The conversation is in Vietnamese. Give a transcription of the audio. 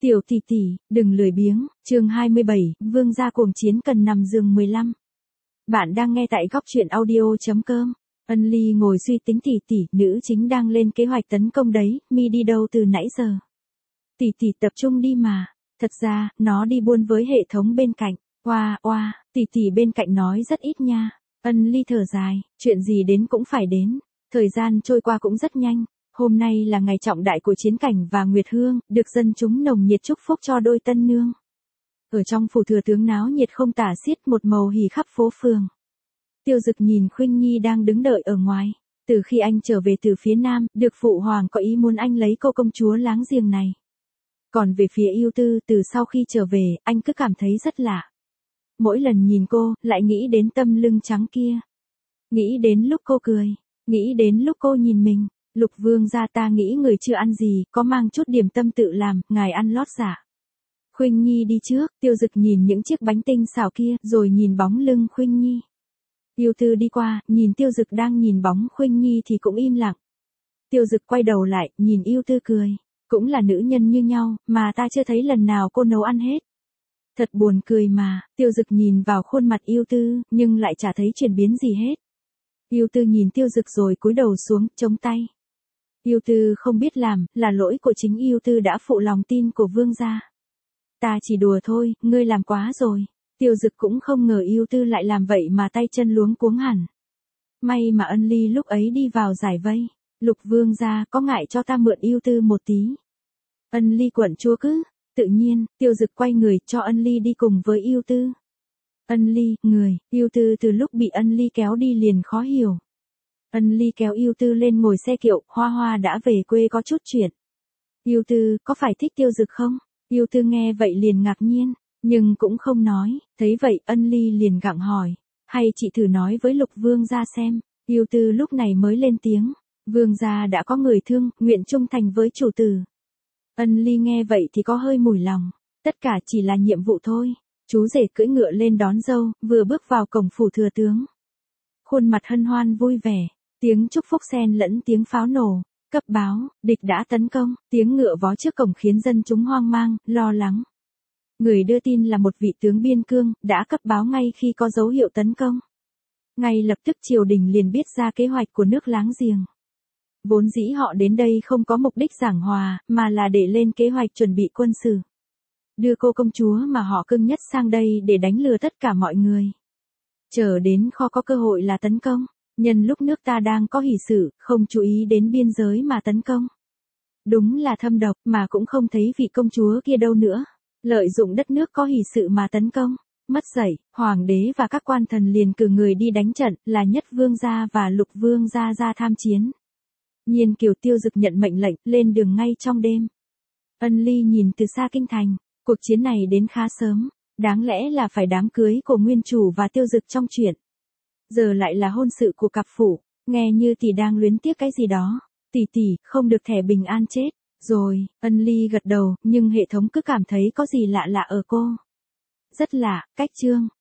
Tiểu tỷ tỷ, đừng lười biếng, chương 27, vương gia cuồng chiến cần nằm giường 15. Bạn đang nghe tại góc truyện audio.com. Ân Ly ngồi suy tính tỷ tỷ, nữ chính đang lên kế hoạch tấn công đấy, mi đi đâu từ nãy giờ. Tỷ tỷ tập trung đi mà, thật ra, nó đi buôn với hệ thống bên cạnh, tỷ tỷ bên cạnh nói rất ít nha. Ân Ly thở dài, chuyện gì đến cũng phải đến, thời gian trôi qua cũng rất nhanh. Hôm nay là ngày trọng đại của Chiến Cảnh và Nguyệt Hương, được dân chúng nồng nhiệt chúc phúc cho đôi tân nương. Ở trong phủ thừa tướng náo nhiệt không tả xiết, một màu hỉ khắp phố phường. Tiêu Dực nhìn Khuynh Nhi đang đứng đợi ở ngoài. Từ khi anh trở về từ phía Nam, được phụ hoàng có ý muốn anh lấy cô công chúa láng giềng này. Còn về phía Ưu Tư, từ sau khi trở về, anh cứ cảm thấy rất lạ. Mỗi lần nhìn cô, lại nghĩ đến tấm lưng trắng kia. Nghĩ đến lúc cô cười, nghĩ đến lúc cô nhìn mình. Lục vương gia, ta nghĩ người chưa ăn gì, có mang chút điểm tâm tự làm, ngài ăn lót dạ. Khuynh Nhi đi trước, Tiêu Dực nhìn những chiếc bánh tinh xào kia, rồi nhìn bóng lưng Khuynh Nhi. Ưu Tư đi qua, nhìn Tiêu Dực đang nhìn bóng Khuynh Nhi thì cũng im lặng. Tiêu Dực quay đầu lại, nhìn Ưu Tư cười. Cũng là nữ nhân như nhau, mà ta chưa thấy lần nào cô nấu ăn hết. Thật buồn cười mà, Tiêu Dực nhìn vào khuôn mặt Ưu Tư, nhưng lại chả thấy chuyển biến gì hết. Ưu Tư nhìn Tiêu Dực rồi cúi đầu xuống, chống tay. Ưu Tư không biết làm, là lỗi của chính Ưu Tư đã phụ lòng tin của vương gia. Ta chỉ đùa thôi, ngươi làm quá rồi. Tiêu Dực cũng không ngờ Ưu Tư lại làm vậy mà tay chân luống cuống hẳn. May mà Ân Ly lúc ấy đi vào giải vây. Lục vương gia, có ngại cho ta mượn Ưu Tư một tí. Ân Ly quận chúa cứ. Tự nhiên, Tiêu Dực quay người cho Ân Ly đi cùng với Ưu Tư. Ân Ly, người, Ưu Tư từ lúc bị Ân Ly kéo đi liền khó hiểu. Ân Ly kéo Ưu Tư lên ngồi xe kiệu, Hoa Hoa đã về quê có chút chuyện. Ưu Tư, có phải thích Tiêu Dực không? Ưu Tư nghe vậy liền ngạc nhiên, nhưng cũng không nói, thấy vậy Ân Ly liền gặng hỏi, hay chị thử nói với Lục vương gia xem. Ưu Tư lúc này mới lên tiếng, vương gia đã có người thương, nguyện trung thành với chủ tử. Ân Ly nghe vậy thì có hơi mủi lòng, tất cả chỉ là nhiệm vụ thôi. Chú rể cưỡi ngựa lên đón dâu, vừa bước vào cổng phủ thừa tướng. Khuôn mặt hân hoan vui vẻ. Tiếng chúc phúc xen lẫn tiếng pháo nổ, cấp báo, địch đã tấn công, tiếng ngựa vó trước cổng khiến dân chúng hoang mang, lo lắng. Người đưa tin là một vị tướng biên cương, đã cấp báo ngay khi có dấu hiệu tấn công. Ngay lập tức triều đình liền biết ra kế hoạch của nước láng giềng. Vốn dĩ họ đến đây không có mục đích giảng hòa, mà là để lên kế hoạch chuẩn bị quân sự. Đưa cô công chúa mà họ cưng nhất sang đây để đánh lừa tất cả mọi người. Chờ đến kho có cơ hội là tấn công. Nhân lúc nước ta đang có hỷ sự, không chú ý đến biên giới mà tấn công. Đúng là thâm độc, mà cũng không thấy vị công chúa kia đâu nữa. Lợi dụng đất nước có hỷ sự mà tấn công. Mất dạy, hoàng đế và các quan thần liền cử người đi đánh trận, là Nhất vương gia và Lục vương gia ra tham chiến. Nhiên Kiều Tiêu Dực nhận mệnh lệnh, lên đường ngay trong đêm. Ân Ly nhìn từ xa kinh thành, cuộc chiến này đến khá sớm, đáng lẽ là phải đám cưới của nguyên chủ và Tiêu Dực trong chuyện. Giờ lại là hôn sự của cặp phụ, nghe như tỷ đang luyến tiếc cái gì đó. Tỷ tỷ, không được thẻ bình an chết. Rồi, Ân Ly gật đầu, nhưng hệ thống cứ cảm thấy có gì lạ lạ ở cô. Rất lạ, cách chương,